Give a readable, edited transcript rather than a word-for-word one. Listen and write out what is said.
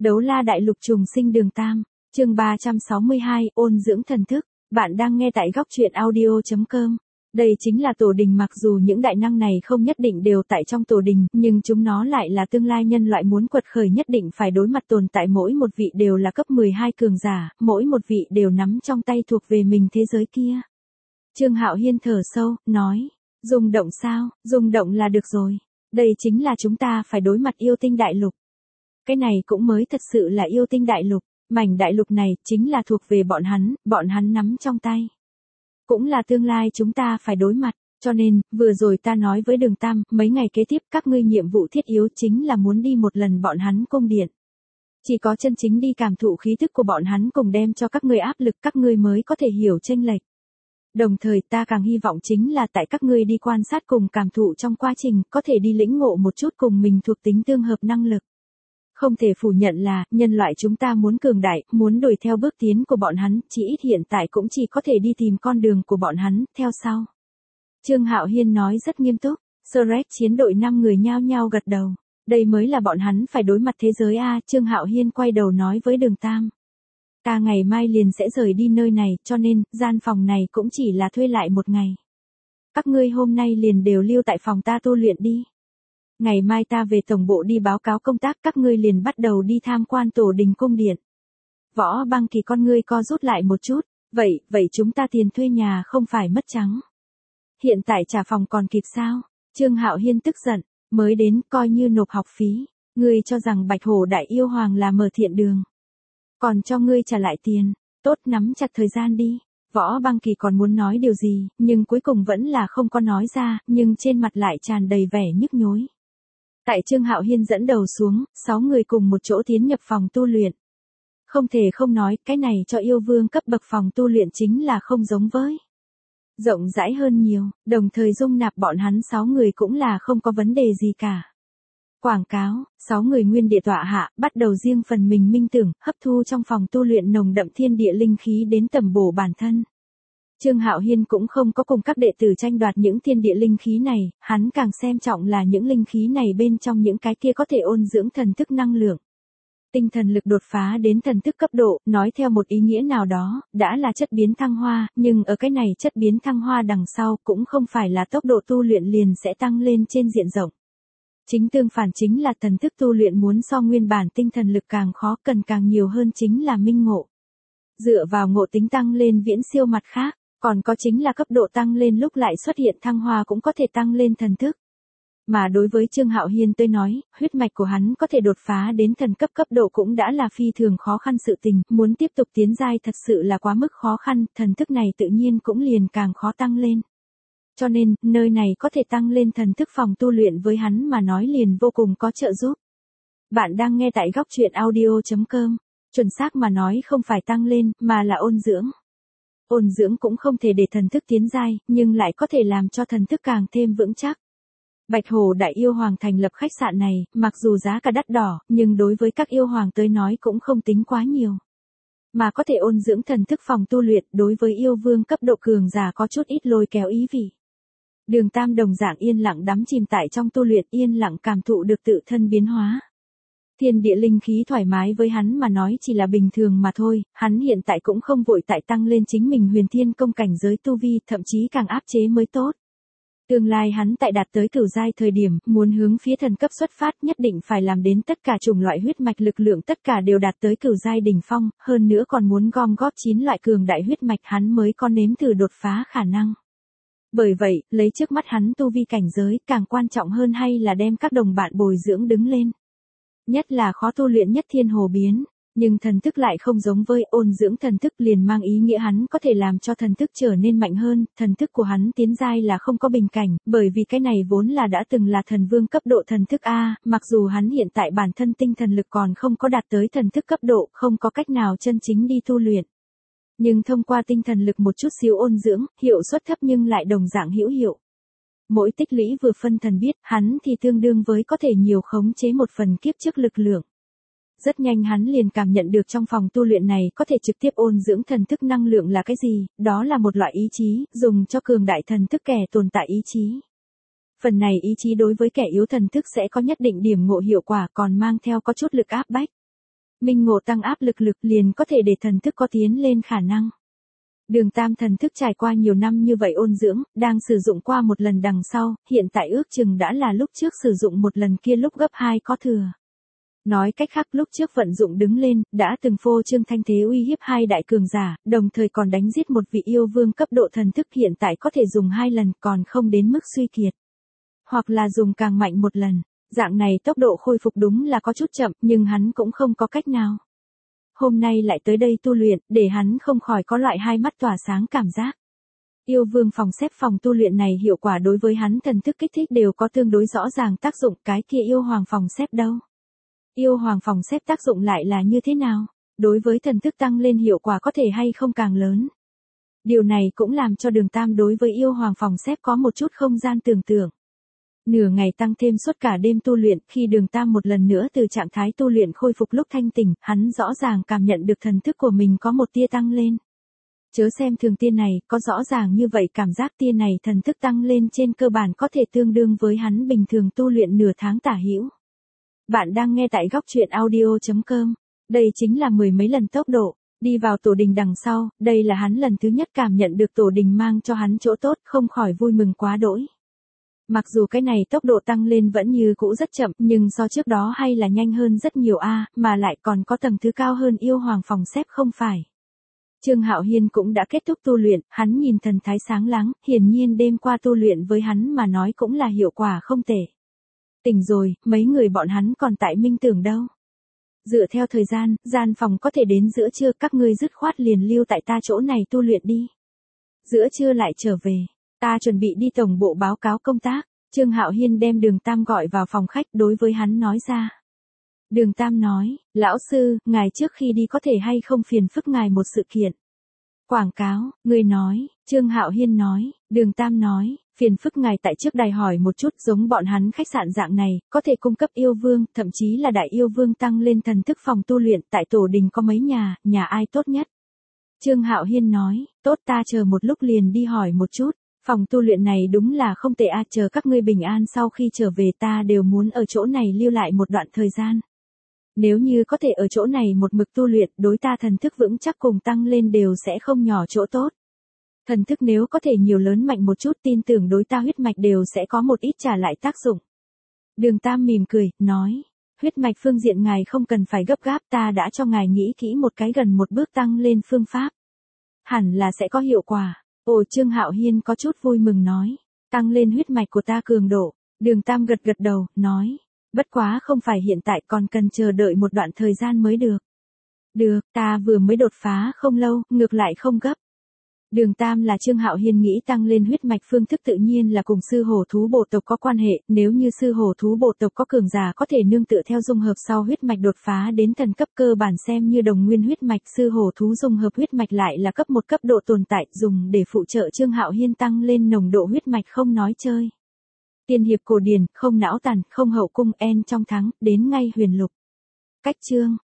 Đấu la đại lục trùng sinh đường Tam, chương 362, ôn dưỡng thần thức. Bạn đang nghe tại góc truyện audio.com. Đây chính là tổ đình, mặc dù những đại năng này không nhất định đều tại trong tổ đình, nhưng chúng nó lại là tương lai nhân loại muốn quật khởi nhất định phải đối mặt tồn tại, mỗi một vị đều là cấp 12 cường giả, mỗi một vị đều nắm trong tay thuộc về mình thế giới kia. Trương Hạo Hiên thở sâu, nói, rung động sao, rung động là được rồi. Đây chính là chúng ta phải đối mặt yêu tinh đại lục. Cái này cũng mới thật sự là yêu tinh đại lục, mảnh đại lục này chính là thuộc về bọn hắn nắm trong tay. Cũng là tương lai chúng ta phải đối mặt, cho nên, vừa rồi ta nói với Đường Tam, mấy ngày kế tiếp các ngươi nhiệm vụ thiết yếu chính là muốn đi một lần bọn hắn cung điện. Chỉ có chân chính đi cảm thụ khí thức của bọn hắn cùng đem cho các ngươi áp lực, các ngươi mới có thể hiểu chênh lệch. Đồng thời ta càng hy vọng chính là tại các ngươi đi quan sát cùng cảm thụ trong quá trình, có thể đi lĩnh ngộ một chút cùng mình thuộc tính tương hợp năng lực. Không thể phủ nhận là, nhân loại chúng ta muốn cường đại, muốn đuổi theo bước tiến của bọn hắn, chỉ ít hiện tại cũng chỉ có thể đi tìm con đường của bọn hắn, theo sau. Trương Hạo Hiên nói rất nghiêm túc, Shrek chiến đội 5 người nhao nhao gật đầu. Đây mới là bọn hắn phải đối mặt thế giới a. Trương Hạo Hiên quay đầu nói với Đường Tam. Ta ngày mai liền sẽ rời đi nơi này, cho nên, gian phòng này cũng chỉ là thuê lại một ngày. Các ngươi hôm nay liền đều lưu tại phòng ta tu luyện đi. Ngày mai ta về tổng bộ đi báo cáo công tác, các ngươi liền bắt đầu đi tham quan tổ đình cung điện. Võ Băng Kỳ con ngươi co rút lại một chút, vậy chúng ta tiền thuê nhà không phải mất trắng. Hiện tại trả phòng còn kịp sao? Trương Hạo Hiên tức giận, mới đến coi như nộp học phí, ngươi cho rằng Bạch Hổ Đại Yêu Hoàng là mở thiện đường. Còn cho ngươi trả lại tiền, tốt, nắm chặt thời gian đi. Võ Băng Kỳ còn muốn nói điều gì, nhưng cuối cùng vẫn là không có nói ra, nhưng trên mặt lại tràn đầy vẻ nhức nhối. Tại Trương Hạo Hiên dẫn đầu xuống, 6 người cùng một chỗ tiến nhập phòng tu luyện. Không thể không nói, cái này cho yêu vương cấp bậc phòng tu luyện chính là không giống với. Rộng rãi hơn nhiều, đồng thời dung nạp bọn hắn 6 người cũng là không có vấn đề gì cả. Quảng cáo, 6 người nguyên địa tọa hạ, bắt đầu riêng phần mình minh tưởng, hấp thu trong phòng tu luyện nồng đậm thiên địa linh khí đến tầm bổ bản thân. Trương Hạo Hiên cũng không có cùng các đệ tử tranh đoạt những thiên địa linh khí này, hắn càng xem trọng là những linh khí này bên trong những cái kia có thể ôn dưỡng thần thức năng lượng. Tinh thần lực đột phá đến thần thức cấp độ, nói theo một ý nghĩa nào đó, đã là chất biến thăng hoa, nhưng ở cái này chất biến thăng hoa đằng sau cũng không phải là tốc độ tu luyện liền sẽ tăng lên trên diện rộng. Chính tương phản chính là thần thức tu luyện muốn so nguyên bản tinh thần lực càng khó, cần càng nhiều hơn chính là minh ngộ. Dựa vào ngộ tính tăng lên viễn siêu mặt khác. Còn có chính là cấp độ tăng lên lúc lại xuất hiện thăng hoa cũng có thể tăng lên thần thức. Mà đối với Trương Hạo Hiên tôi nói, huyết mạch của hắn có thể đột phá đến thần cấp độ cũng đã là phi thường khó khăn sự tình, muốn tiếp tục tiến giai thật sự là quá mức khó khăn, thần thức này tự nhiên cũng liền càng khó tăng lên. Cho nên, nơi này có thể tăng lên thần thức phòng tu luyện với hắn mà nói liền vô cùng có trợ giúp. Bạn đang nghe tại góc truyện audio.com, chuẩn xác mà nói không phải tăng lên, mà là ôn dưỡng. Ôn dưỡng cũng không thể để thần thức tiến giai, nhưng lại có thể làm cho thần thức càng thêm vững chắc. Bạch Hổ Đại Yêu Hoàng thành lập khách sạn này, mặc dù giá cả đắt đỏ, nhưng đối với các yêu hoàng tới nói cũng không tính quá nhiều. Mà có thể ôn dưỡng thần thức phòng tu luyện, đối với yêu vương cấp độ cường giả có chút ít lôi kéo ý vị. Đường Tam đồng dạng yên lặng đắm chìm tại trong tu luyện, yên lặng cảm thụ được tự thân biến hóa. Thiên địa linh khí thoải mái với hắn mà nói chỉ là bình thường mà thôi, hắn hiện tại cũng không vội tại tăng lên chính mình huyền thiên công cảnh giới tu vi, thậm chí càng áp chế mới tốt. Tương lai hắn tại đạt tới cửu giai thời điểm, muốn hướng phía thần cấp xuất phát nhất định phải làm đến tất cả chủng loại huyết mạch lực lượng tất cả đều đạt tới cửu giai đỉnh phong, hơn nữa còn muốn gom góp 9 loại cường đại huyết mạch hắn mới có nếm thử đột phá khả năng. Bởi vậy, lấy trước mắt hắn tu vi cảnh giới, càng quan trọng hơn hay là đem các đồng bạn bồi dưỡng đứng lên. Nhất là khó tu luyện nhất thiên hồ biến, nhưng thần thức lại không giống với ôn dưỡng thần thức liền mang ý nghĩa hắn có thể làm cho thần thức trở nên mạnh hơn, thần thức của hắn tiến giai là không có bình cảnh, bởi vì cái này vốn là đã từng là thần vương cấp độ thần thức A, mặc dù hắn hiện tại bản thân tinh thần lực còn không có đạt tới thần thức cấp độ, không có cách nào chân chính đi tu luyện. Nhưng thông qua tinh thần lực một chút xíu ôn dưỡng, hiệu suất thấp nhưng lại đồng dạng hữu hiệu. Mỗi tích lũy vừa phân thần biết, hắn thì tương đương với có thể nhiều khống chế một phần kiếp trước lực lượng. Rất nhanh hắn liền cảm nhận được trong phòng tu luyện này có thể trực tiếp ôn dưỡng thần thức năng lượng là cái gì, đó là một loại ý chí, dùng cho cường đại thần thức kẻ tồn tại ý chí. Phần này ý chí đối với kẻ yếu thần thức sẽ có nhất định điểm ngộ hiệu quả còn mang theo có chút lực áp bách. Minh ngộ tăng áp lực liền có thể để thần thức có tiến lên khả năng. Đường Tam thần thức trải qua nhiều năm như vậy ôn dưỡng, đang sử dụng qua một lần đằng sau, hiện tại ước chừng đã là lúc trước sử dụng một lần kia lúc gấp 2 có thừa. Nói cách khác lúc trước vận dụng đứng lên, đã từng phô trương thanh thế uy hiếp 2 đại cường giả, đồng thời còn đánh giết một vị yêu vương cấp độ thần thức hiện tại có thể dùng 2 lần còn không đến mức suy kiệt. Hoặc là dùng càng mạnh một lần, dạng này tốc độ khôi phục đúng là có chút chậm nhưng hắn cũng không có cách nào. Hôm nay lại tới đây tu luyện, để hắn không khỏi có loại hai mắt tỏa sáng cảm giác. Yêu vương phòng xếp phòng tu luyện này hiệu quả đối với hắn thần thức kích thích đều có tương đối rõ ràng tác dụng, cái kia yêu hoàng phòng xếp đâu. Yêu hoàng phòng xếp tác dụng lại là như thế nào? Đối với thần thức tăng lên hiệu quả có thể hay không càng lớn? Điều này cũng làm cho Đường Tam đối với yêu hoàng phòng xếp có một chút không gian tưởng tượng. Nửa ngày tăng thêm suốt cả đêm tu luyện, khi Đường Tam một lần nữa từ trạng thái tu luyện khôi phục lúc thanh tỉnh, hắn rõ ràng cảm nhận được thần thức của mình có một tia tăng lên. Chớ xem thường tia này, có rõ ràng như vậy cảm giác tia này thần thức tăng lên trên cơ bản có thể tương đương với hắn bình thường tu luyện nửa tháng tả hữu. Bạn đang nghe tại góc truyện audio.com. Đây chính là mười mấy lần tốc độ. Đi vào tổ đình đằng sau, đây là hắn lần thứ nhất cảm nhận được tổ đình mang cho hắn chỗ tốt, không khỏi vui mừng quá đỗi. Mặc dù cái này tốc độ tăng lên vẫn như cũ rất chậm, nhưng so trước đó hay là nhanh hơn rất nhiều mà lại còn có tầng thứ cao hơn yêu hoàng phòng xếp không phải. Trương Hạo Hiên cũng đã kết thúc tu luyện, hắn nhìn thần thái sáng láng, hiển nhiên đêm qua tu luyện với hắn mà nói cũng là hiệu quả không tệ. Tỉnh rồi, mấy người bọn hắn còn tại minh tưởng đâu. Dựa theo thời gian, gian phòng có thể đến giữa trưa, các ngươi dứt khoát liền lưu tại ta chỗ này tu luyện đi. Giữa trưa lại trở về, ta chuẩn bị đi tổng bộ báo cáo công tác. Trương Hạo Hiên đem Đường Tam gọi vào phòng khách đối với hắn nói ra. Đường Tam nói, lão sư, ngài trước khi đi có thể hay không phiền phức ngài một sự kiện. Quảng cáo, người nói, Trương Hạo Hiên nói, Đường Tam nói, phiền phức ngài tại trước đài hỏi một chút, giống bọn hắn khách sạn dạng này, có thể cung cấp yêu vương, thậm chí là đại yêu vương tăng lên thần thức phòng tu luyện, tại tổ đình có mấy nhà ai tốt nhất. Trương Hạo Hiên nói, tốt, ta chờ một lúc liền đi hỏi một chút, phòng tu luyện này đúng là không tệ chờ các ngươi bình an sau khi trở về ta đều muốn ở chỗ này lưu lại một đoạn thời gian. Nếu như có thể ở chỗ này một mực tu luyện, đối ta thần thức vững chắc cùng tăng lên đều sẽ không nhỏ chỗ tốt. Thần thức nếu có thể nhiều lớn mạnh một chút, tin tưởng đối ta huyết mạch đều sẽ có một ít trả lại tác dụng. Đường Tam mỉm cười, nói, huyết mạch phương diện ngài không cần phải gấp gáp, ta đã cho ngài nghĩ kỹ một cái gần một bước tăng lên phương pháp. Hẳn là sẽ có hiệu quả. Ồ, Trương Hạo Hiên có chút vui mừng nói, tăng lên huyết mạch của ta cường độ. Đường Tam gật gật đầu, nói, bất quá không phải hiện tại, còn cần chờ đợi một đoạn thời gian mới được. Được, ta vừa mới đột phá không lâu, ngược lại không gấp. Đường Tam là Trương Hạo Hiên nghĩ tăng lên huyết mạch phương thức tự nhiên là cùng sư hổ thú bộ tộc có quan hệ, nếu như sư hổ thú bộ tộc có cường giả có thể nương tựa theo dung hợp sau huyết mạch đột phá đến thần cấp cơ bản xem như đồng nguyên huyết mạch, sư hổ thú dung hợp huyết mạch lại là cấp 1 cấp độ tồn tại, dùng để phụ trợ Trương Hạo Hiên tăng lên nồng độ huyết mạch không nói chơi. Tiên hiệp cổ điển, không não tàn, không hậu cung, en trong thắng, đến ngay huyền lục. Cách chương